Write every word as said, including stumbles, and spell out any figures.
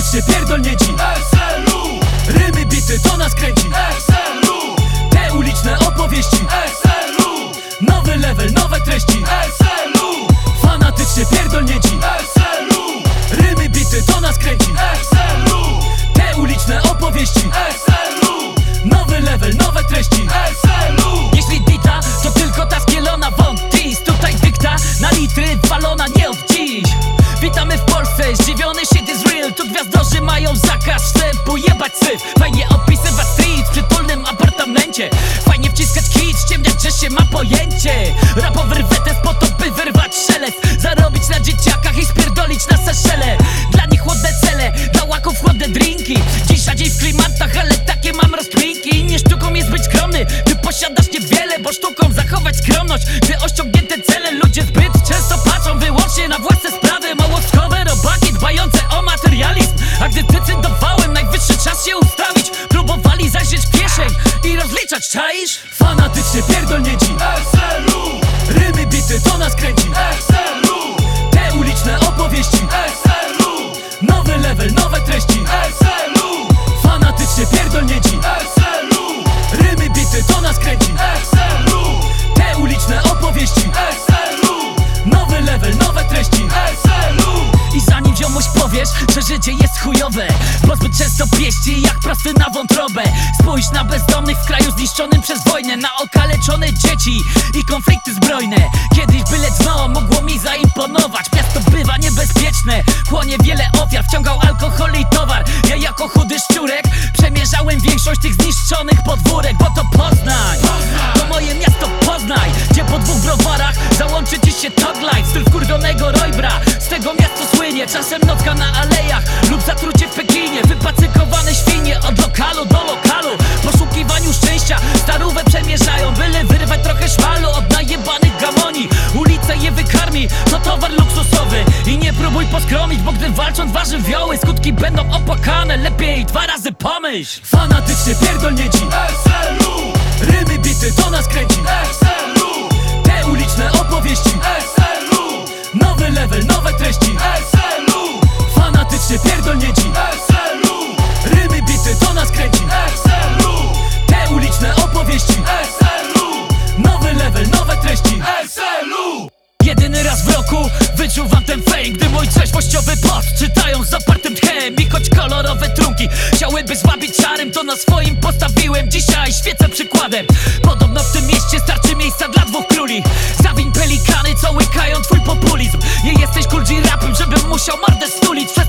Fanatycznie pierdolnięci S L U. Rymy, bity, to nas kręci S L U. Te uliczne opowieści S L U. Nowy level, nowe treści S L U. Fanatycznie pierdolnięci S L U. Rymy, bity, to nas kręci S L U. Te uliczne opowieści S L U. Nowy level, nowe treści S L U. Jeśli dita, to tylko ta skielona wątis. Tutaj dykta na litry walona nie od dziś. Witamy w Polsce, zdziwiony shit is real. Tu gwiazdorzy mają zakaz wstępu, jebać syf. Fajnie opisywać street w przytulnym apartamencie. Fajnie wciskać kit, ściemniać, że się ma pojęcie. Rapowy rwetes po to, by wyrwać szelest. Zarobić na dzieciakach i spierdolić na Seszele. Dla nich chłodne cele, dla łaków chłodne drinki. Dziś na dzień w klimatach, ale takie mam rozkminki. Nie sztuką jest być skromny, ty posiadasz niewiele. Bo sztuką zachować skromność, gdy osiągnięte cele. Ludzie zbyt często patrzą wyłącznie na własne sprawy. Małostkowe robaki dbające o materializm. A gdy decydowałem, najwyższy czas się ustawić, próbowali zajrzeć w kieszeń i rozliczać, czaisz? Fanatycznie pierdolnięci S L U. Rymy, bity, to nas kręci S L U. Te uliczne opowieści S L U. Nowy level, nowe treści S L U. Fanatycznie pierdolnięci S L U. Rymy, bity, to nas kręci S L U. Te uliczne opowieści S L U. Nowy level, nowe treści S L U. I zanim ziomuś powiesz, że życie jest chujowe, bo zbyt często pieści jak prosty na wątrobę. Spójrz na bezdomnych w kraju zniszczonym przez wojnę, na okaleczone dzieci i konflikty zbrojne. Kiedyś byle dno mogło mi zaimponować. Miasto bywa niebezpieczne, chłonie wiele ofiar, wciągał alkohol i towar. Ja jako chudy szczurek przemierzałem większość tych zniszczonych podwórek. Bo to Poznań, to moje miasto Poznań, gdzie po dwóch browarach załączy ci się Tog Life. Styl wkurwionego Roybra, z tego miasto słynie. Czasem nocka na alejach lub zatrucie w Pekinie. Wypacykowane świnie od lokalu do lokalu. W poszukiwaniu szczęścia starówę przemierzają, byle wyrwać trochę szmalu od najebanych gamoni. Ulica je wykarmi, to towar luksusowy. I nie próbuj poskromić, bo gdy walcząc warzywioły, skutki będą opłakane, lepiej dwa razy pomyśl. Fanatycznie pierdolnięci S L U. Rymy, bity, to nas kręci S L U. Te uliczne opowieści S L U. Nowy level, nowe treści S L U. Fanatycznie pierdolnięci S L U. Rymy, bity, to nas kręci S L U. Te uliczne opowieści S L U. Nowy level, nowe treści S L U. Jedyny raz w roku wyczuwam ten fame, gdy mój trzeźwościowy post czytają z zapartym tchem. I choć kolorowe trunki chciałyby zwabić czarem, to na swoim postawiłem dzisiaj świecę przykładem. Podobno w tym mieście starczy miejsca dla dwóch króli. Zawiń pelikany, co łykają twój populizm. Nie jesteś cool G-rapem, żebym musiał mordę stulić.